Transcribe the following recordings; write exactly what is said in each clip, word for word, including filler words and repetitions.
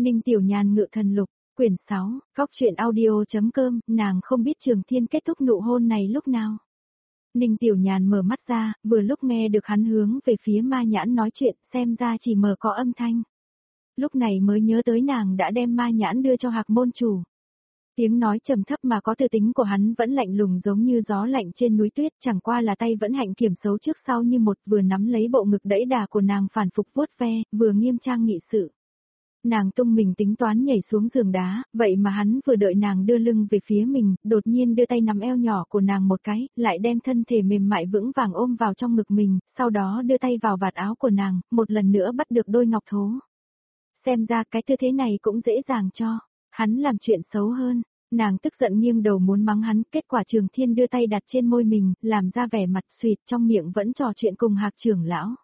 Ninh Tiểu Nhàn ngự thần lục, quyển sáu, góc truyện audio.com, nàng không biết Trường Thiên kết thúc nụ hôn này lúc nào. Ninh Tiểu Nhàn mở mắt ra, vừa lúc nghe được hắn hướng về phía Ma Nhãn nói chuyện, xem ra chỉ mở có âm thanh. Lúc này mới nhớ tới nàng đã đem Ma Nhãn đưa cho Hạc môn chủ. Tiếng nói trầm thấp mà có tư tính của hắn vẫn lạnh lùng giống như gió lạnh trên núi tuyết, chẳng qua là tay vẫn hạnh kiểm xấu trước sau như một, vừa nắm lấy bộ ngực đẫy đà của nàng phản phục vuốt ve, vừa nghiêm trang nghị sự. Nàng tung mình tính toán nhảy xuống giường đá, vậy mà hắn vừa đợi nàng đưa lưng về phía mình, đột nhiên đưa tay nắm eo nhỏ của nàng một cái, lại đem thân thể mềm mại vững vàng ôm vào trong ngực mình, sau đó đưa tay vào vạt áo của nàng, một lần nữa bắt được đôi ngọc thố. Xem ra cái tư thế này cũng dễ dàng cho hắn làm chuyện xấu hơn. Nàng tức giận nghiêng đầu muốn mắng hắn, kết quả Trường Thiên đưa tay đặt trên môi mình, làm ra vẻ mặt suyệt, trong miệng vẫn trò chuyện cùng Hạc trưởng lão.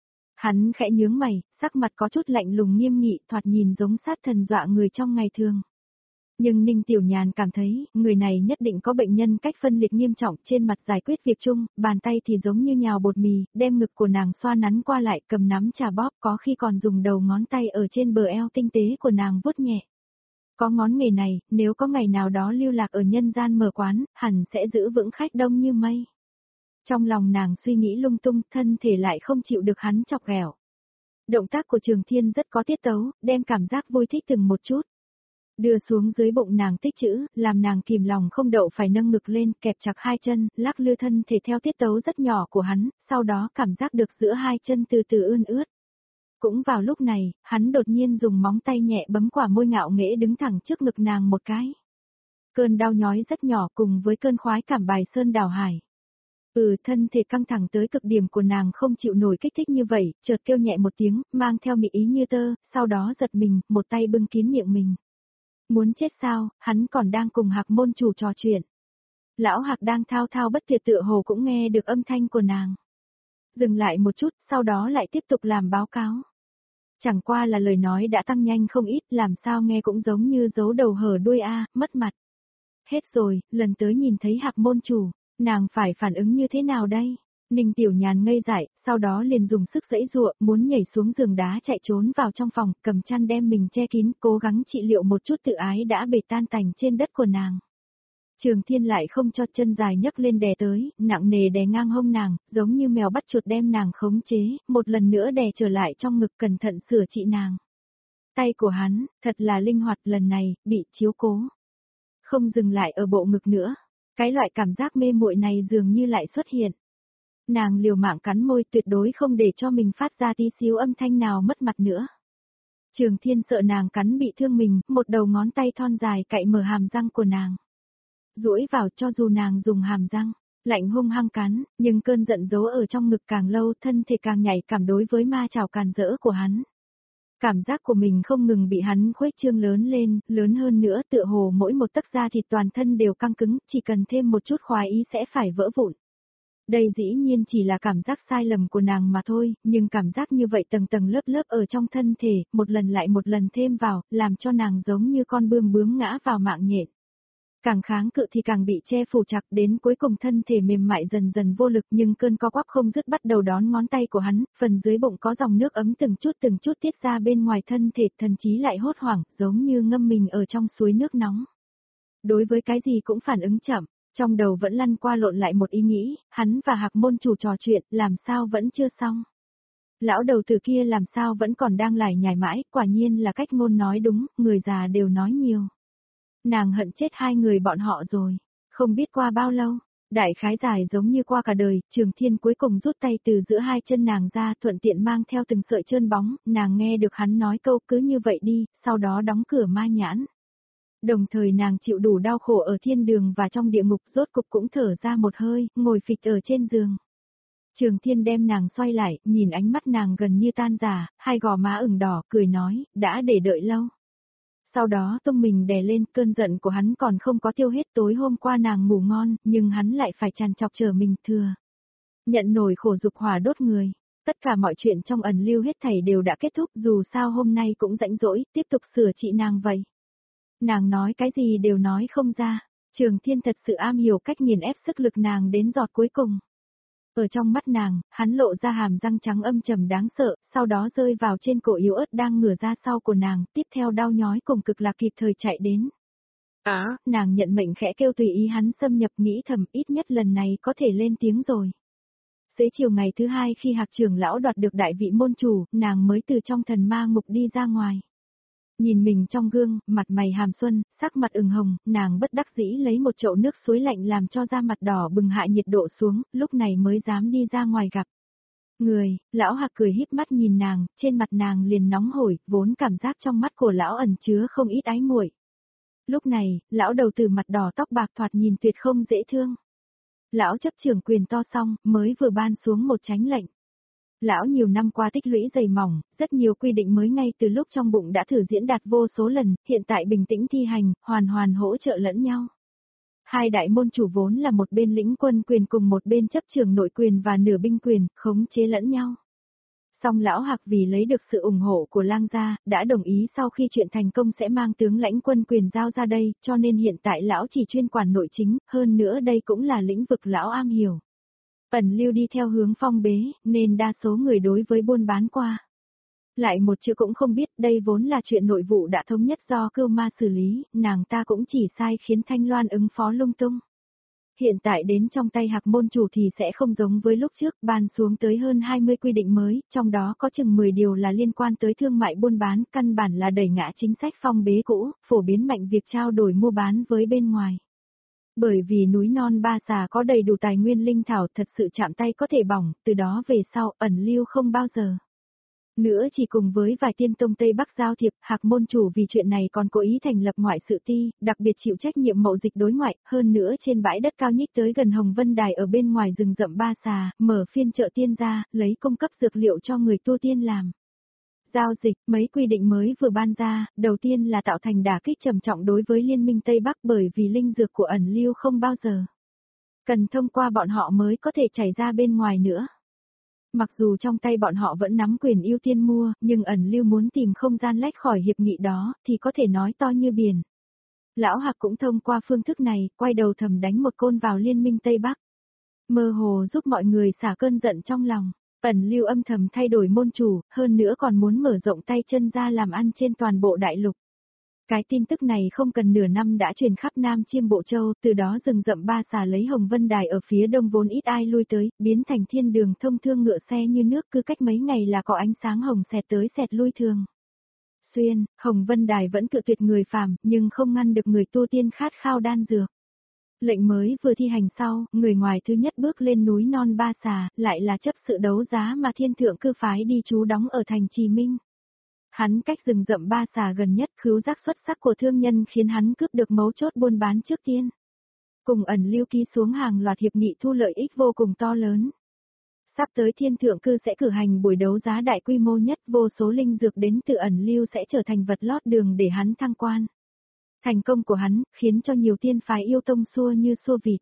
Hắn khẽ nhướng mày, sắc mặt có chút lạnh lùng nghiêm nghị, thoạt nhìn giống sát thần dọa người trong ngày thường. Nhưng Ninh Tiểu Nhàn cảm thấy, người này nhất định có bệnh nhân cách phân liệt nghiêm trọng, trên mặt giải quyết việc chung, bàn tay thì giống như nhào bột mì, đem ngực của nàng xoa nắn qua lại, cầm nắm trà bóp, có khi còn dùng đầu ngón tay ở trên bờ eo tinh tế của nàng vuốt nhẹ. Có ngón nghề này, nếu có ngày nào đó lưu lạc ở nhân gian mở quán, hẳn sẽ giữ vững khách đông như mây. Trong lòng nàng suy nghĩ lung tung, thân thể lại không chịu được hắn chọc ghẹo. Động tác của Trường Thiên rất có tiết tấu, đem cảm giác vui thích từng một chút. Đưa xuống dưới bụng nàng tích trữ, làm nàng kìm lòng không đậu phải nâng ngực lên, kẹp chặt hai chân, lắc lư thân thể theo tiết tấu rất nhỏ của hắn, sau đó cảm giác được giữa hai chân từ từ ươn ướt. Cũng vào lúc này, hắn đột nhiên dùng móng tay nhẹ bấm quả môi ngạo nghễ đứng thẳng trước ngực nàng một cái. Cơn đau nhói rất nhỏ cùng với cơn khoái cảm bài sơn đảo hải. Ừ, thân thể căng thẳng tới cực điểm của nàng không chịu nổi kích thích như vậy, chợt kêu nhẹ một tiếng, mang theo mị ý như tơ, sau đó giật mình, một tay bưng kín miệng mình. Muốn chết sao, hắn còn đang cùng Hạc môn chủ trò chuyện. Lão Hạc đang thao thao bất tuyệt tựa hồ cũng nghe được âm thanh của nàng. Dừng lại một chút, sau đó lại tiếp tục làm báo cáo. Chẳng qua là lời nói đã tăng nhanh không ít, làm sao nghe cũng giống như giấu đầu hở đuôi a, mất mặt. Hết rồi, lần tới nhìn thấy Hạc môn chủ, nàng phải phản ứng như thế nào đây? Ninh Tiểu Nhàn ngây dại, sau đó liền dùng sức giãy giụa, muốn nhảy xuống giường đá chạy trốn vào trong phòng, cầm chăn đem mình che kín, cố gắng trị liệu một chút tự ái đã bể tan tành trên đất của nàng. Trường Thiên lại không cho, chân dài nhấc lên đè tới, nặng nề đè ngang hông nàng, giống như mèo bắt chuột đem nàng khống chế, một lần nữa đè trở lại trong ngực cẩn thận sửa trị nàng. Tay của hắn, thật là linh hoạt, lần này, bị chiếu cố. Không dừng lại ở bộ ngực nữa, cái loại cảm giác mê muội này dường như lại xuất hiện. Nàng liều mạng cắn môi, tuyệt đối không để cho mình phát ra tí xíu âm thanh nào mất mặt nữa. Trường Thiên sợ nàng cắn bị thương mình, một đầu ngón tay thon dài cạy mở hàm răng của nàng. Duỗi vào, cho dù nàng dùng hàm răng lạnh hung hăng cắn, nhưng cơn giận giấu ở trong ngực càng lâu, thân thể càng nhạy cảm đối với ma chảo càn rỡ của hắn. Cảm giác của mình không ngừng bị hắn khuếch trương lớn lên, lớn hơn nữa, tựa hồ mỗi một tấc da thịt toàn thân đều căng cứng, chỉ cần thêm một chút khoái ý sẽ phải vỡ vụn. Đây dĩ nhiên chỉ là cảm giác sai lầm của nàng mà thôi, nhưng cảm giác như vậy tầng tầng lớp lớp ở trong thân thể, một lần lại một lần thêm vào, làm cho nàng giống như con bươm bướm ngã vào mạng nhện. Càng kháng cự thì càng bị che phủ chặt, đến cuối cùng thân thể mềm mại dần dần vô lực, nhưng cơn co quắp không dứt bắt đầu đón ngón tay của hắn, phần dưới bụng có dòng nước ấm từng chút từng chút tiết ra bên ngoài thân thể, thần chí lại hốt hoảng, giống như ngâm mình ở trong suối nước nóng. Đối với cái gì cũng phản ứng chậm, trong đầu vẫn lăn qua lộn lại một ý nghĩ, hắn và Hạc môn chủ trò chuyện, làm sao vẫn chưa xong. Lão đầu tử kia làm sao vẫn còn đang lải nhải mãi, quả nhiên là cách ngôn nói đúng, người già đều nói nhiều. Nàng hận chết hai người bọn họ rồi. Không biết qua bao lâu, đại khái dài giống như qua cả đời, Trường Thiên cuối cùng rút tay từ giữa hai chân nàng ra, thuận tiện mang theo từng sợi trơn bóng, nàng nghe được hắn nói câu cứ như vậy đi, sau đó đóng cửa Ma Nhãn. Đồng thời nàng chịu đủ đau khổ ở thiên đường và trong địa ngục, rốt cục cũng thở ra một hơi, ngồi phịch ở trên giường. Trường Thiên đem nàng xoay lại, nhìn ánh mắt nàng gần như tan rã, hai gò má ửng đỏ, cười nói, đã để đợi lâu. Sau đó tung mình đè lên, cơn giận của hắn còn không có tiêu hết, tối hôm qua nàng ngủ ngon, nhưng hắn lại phải trằn trọc chờ mình thừa. Nhận nổi khổ dục hỏa đốt người, tất cả mọi chuyện trong ẩn lưu hết thảy đều đã kết thúc, dù sao hôm nay cũng rãnh rỗi, tiếp tục sửa trị nàng vậy. Nàng nói cái gì đều nói không ra, Trường Thiên thật sự am hiểu cách nghiền ép sức lực nàng đến giọt cuối cùng. Ở trong mắt nàng, hắn lộ ra hàm răng trắng âm trầm đáng sợ, sau đó rơi vào trên cổ yếu ớt đang ngửa ra sau của nàng, tiếp theo đau nhói cùng cực lạc kịp thời chạy đến. Á, à, nàng nhận mệnh khẽ kêu tùy ý hắn xâm nhập, nghĩ thầm ít nhất lần này có thể lên tiếng rồi. Xế chiều ngày thứ hai khi Hạc trưởng lão đoạt được đại vị môn chủ, nàng mới từ trong thần ma ngục đi ra ngoài. Nhìn mình trong gương, mặt mày hàm xuân, sắc mặt ửng hồng, nàng bất đắc dĩ lấy một chậu nước suối lạnh làm cho da mặt đỏ bừng hạ nhiệt độ xuống, lúc này mới dám đi ra ngoài gặp người. Lão Hạc cười híp mắt nhìn nàng, trên mặt nàng liền nóng hổi, vốn cảm giác trong mắt của lão ẩn chứa không ít ái muội. Lúc này, lão đầu từ mặt đỏ tóc bạc thoạt nhìn tuyệt không dễ thương. Lão chấp trưởng quyền to xong, mới vừa ban xuống một chánh lệnh. Lão nhiều năm qua tích lũy dày mỏng, rất nhiều quy định mới ngay từ lúc trong bụng đã thử diễn đạt vô số lần, hiện tại bình tĩnh thi hành, hoàn hoàn hỗ trợ lẫn nhau. Hai đại môn chủ vốn là một bên lĩnh quân quyền cùng một bên chấp trưởng nội quyền và nửa binh quyền, khống chế lẫn nhau. Song lão Hạc vì lấy được sự ủng hộ của Lang gia, đã đồng ý sau khi chuyện thành công sẽ mang tướng lãnh quân quyền giao ra đây, cho nên hiện tại lão chỉ chuyên quản nội chính, hơn nữa đây cũng là lĩnh vực lão am hiểu. Ẩn Lưu đi theo hướng phong bế, nên đa số người đối với buôn bán qua lại một chữ cũng không biết, đây vốn là chuyện nội vụ đã thống nhất do Cưu Ma xử lý, nàng ta cũng chỉ sai khiến Thanh Loan ứng phó lung tung. Hiện tại đến trong tay Hạc môn chủ thì sẽ không giống với lúc trước, ban xuống tới hơn hai mươi quy định mới, trong đó có chừng mười điều là liên quan tới thương mại buôn bán, căn bản là đẩy ngã chính sách phong bế cũ, phổ biến mạnh việc trao đổi mua bán với bên ngoài. Bởi vì núi non Ba Xà có đầy đủ tài nguyên linh thảo thật sự chạm tay có thể bỏng, từ đó về sau Ẩn Lưu không bao giờ nữa chỉ cùng với vài tiên tông Tây Bắc giao thiệp. Hạc môn chủ vì chuyện này còn cố ý thành lập ngoại sự ti, đặc biệt chịu trách nhiệm mậu dịch đối ngoại, hơn nữa trên bãi đất cao nhích tới gần Hồng Vân Đài ở bên ngoài rừng rậm Ba Xà, mở phiên chợ tiên ra, lấy cung cấp dược liệu cho người tu tiên làm giao dịch. Mấy quy định mới vừa ban ra, đầu tiên là tạo thành đả kích trầm trọng đối với Liên minh Tây Bắc, bởi vì linh dược của Ẩn Lưu không bao giờ cần thông qua bọn họ mới có thể chảy ra bên ngoài nữa. Mặc dù trong tay bọn họ vẫn nắm quyền ưu tiên mua, nhưng Ẩn Lưu muốn tìm không gian lách khỏi hiệp nghị đó, thì có thể nói to như biển. Lão Hạc cũng thông qua phương thức này, quay đầu thầm đánh một côn vào Liên minh Tây Bắc. Mơ hồ giúp mọi người xả cơn giận trong lòng. Ẩn Lưu âm thầm thay đổi môn chủ, hơn nữa còn muốn mở rộng tay chân ra làm ăn trên toàn bộ đại lục. Cái tin tức này không cần nửa năm đã truyền khắp Nam Chiêm Bộ Châu, từ đó rừng rậm Ba Xà lấy Hồng Vân Đài ở phía đông vốn ít ai lui tới, biến thành thiên đường thông thương ngựa xe như nước, cứ cách mấy ngày là có ánh sáng hồng xẹt tới xẹt lui thường xuyên. Hồng Vân Đài vẫn cự tuyệt người phàm, nhưng không ngăn được người tu tiên khát khao đan dược. Lệnh mới vừa thi hành sau, người ngoài thứ nhất bước lên núi non Ba Xà, lại là chấp sự đấu giá mà thiên thượng cư phái đi trú đóng ở thành Trì Minh. Hắn cách rừng rậm Ba Xà gần nhất, khứu giác xuất sắc của thương nhân khiến hắn cướp được mấu chốt buôn bán trước tiên. Cùng Ẩn Lưu ký xuống hàng loạt hiệp nghị thu lợi ích vô cùng to lớn. Sắp tới thiên thượng cư sẽ cử hành buổi đấu giá đại quy mô nhất, vô số linh dược đến từ Ẩn Lưu sẽ trở thành vật lót đường để hắn thăng quan. Thành công của hắn, khiến cho nhiều tiên phái yêu tông xua như xua vịt.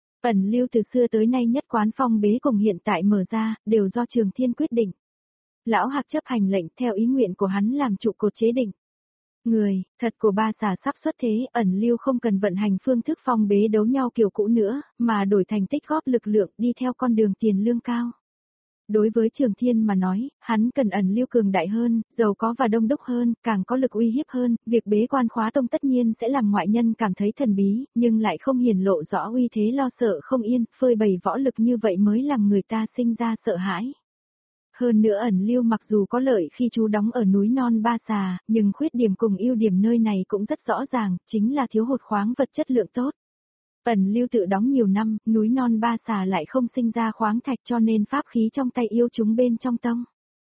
Ẩn Lưu từ xưa tới nay nhất quán phong bế cùng hiện tại mở ra, đều do Trường Thiên quyết định. Lão Hạc chấp hành lệnh theo ý nguyện của hắn làm trụ cột chế định. Người, thật của Ba Xà sắp xuất thế, Ẩn Lưu không cần vận hành phương thức phong bế đấu nhau kiểu cũ nữa, mà đổi thành tích góp lực lượng đi theo con đường tiền lương cao. Đối với Trường Thiên mà nói, hắn cần Ẩn Lưu cường đại hơn, giàu có và đông đúc hơn, càng có lực uy hiếp hơn, việc bế quan khóa tông tất nhiên sẽ làm ngoại nhân cảm thấy thần bí, nhưng lại không hiển lộ rõ uy thế lo sợ không yên, phơi bày võ lực như vậy mới làm người ta sinh ra sợ hãi. Hơn nữa Ẩn Lưu mặc dù có lợi khi trú đóng ở núi non Ba Xà, nhưng khuyết điểm cùng ưu điểm nơi này cũng rất rõ ràng, chính là thiếu hụt khoáng vật chất lượng tốt. Ẩn Lưu tự đóng nhiều năm, núi non Ba Xà lại không sinh ra khoáng thạch cho nên pháp khí trong tay yêu chúng bên trong tông.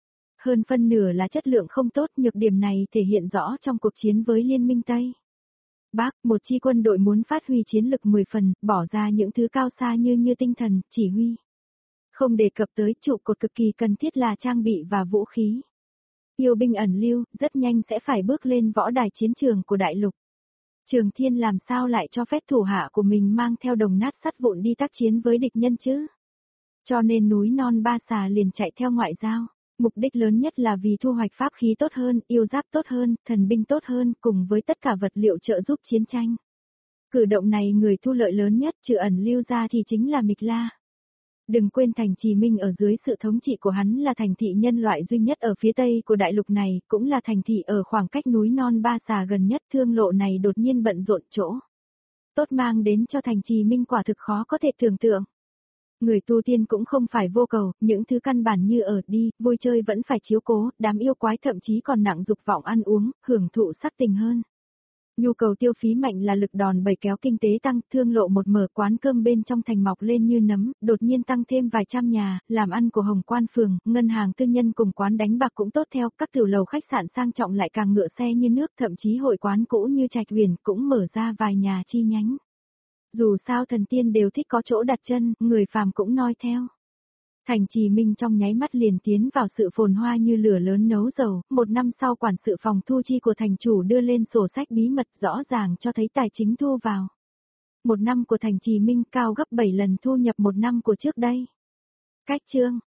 Hơn phân nửa là chất lượng không tốt, nhược điểm này thể hiện rõ trong cuộc chiến với Liên minh Tây Bắc, một chi quân đội muốn phát huy chiến lực mười phần, bỏ ra những thứ cao xa như như tinh thần, chỉ huy. Không đề cập tới trụ cột cực kỳ cần thiết là trang bị và vũ khí. Yêu binh Ẩn Lưu, rất nhanh sẽ phải bước lên võ đài chiến trường của đại lục. Trường Thiên làm sao lại cho phép thủ hạ của mình mang theo đồng nát sắt vụn đi tác chiến với địch nhân chứ? Cho nên núi non Ba Xà liền chạy theo ngoại giao. Mục đích lớn nhất là vì thu hoạch pháp khí tốt hơn, yêu giáp tốt hơn, thần binh tốt hơn, cùng với tất cả vật liệu trợ giúp chiến tranh. Cử động này người thu lợi lớn nhất trừ Ẩn Lưu ra thì chính là Mịch La. Đừng quên thành Trì Minh ở dưới sự thống trị của hắn là thành thị nhân loại duy nhất ở phía tây của đại lục này, cũng là thành thị ở khoảng cách núi non Ba Xà gần nhất. Thương lộ này đột nhiên bận rộn chỗ tốt mang đến cho thành Trì Minh quả thực khó có thể tưởng tượng. Người tu tiên cũng không phải vô cầu, những thứ căn bản như ở đi, vui chơi vẫn phải chiếu cố, đám yêu quái thậm chí còn nặng dục vọng ăn uống, hưởng thụ sắc tình hơn. Nhu cầu tiêu phí mạnh là lực đòn bẩy kéo kinh tế tăng, thương lộ một mở quán cơm bên trong thành mọc lên như nấm, đột nhiên tăng thêm vài trăm nhà, làm ăn của Hồng Quan phường, ngân hàng tư nhân cùng quán đánh bạc cũng tốt theo, các tiểu lầu khách sạn sang trọng lại càng ngựa xe như nước, thậm chí hội quán cũ như Trạch Huyền cũng mở ra vài nhà chi nhánh. Dù sao thần tiên đều thích có chỗ đặt chân, người phàm cũng noi theo. Thành Trì Minh trong nháy mắt liền tiến vào sự phồn hoa như lửa lớn nấu dầu, một năm sau quản sự phòng thu chi của thành chủ đưa lên sổ sách bí mật rõ ràng cho thấy tài chính thu vào. Một năm của Thành Trì Minh cao gấp bảy lần thu nhập một năm của trước đây. Cách chương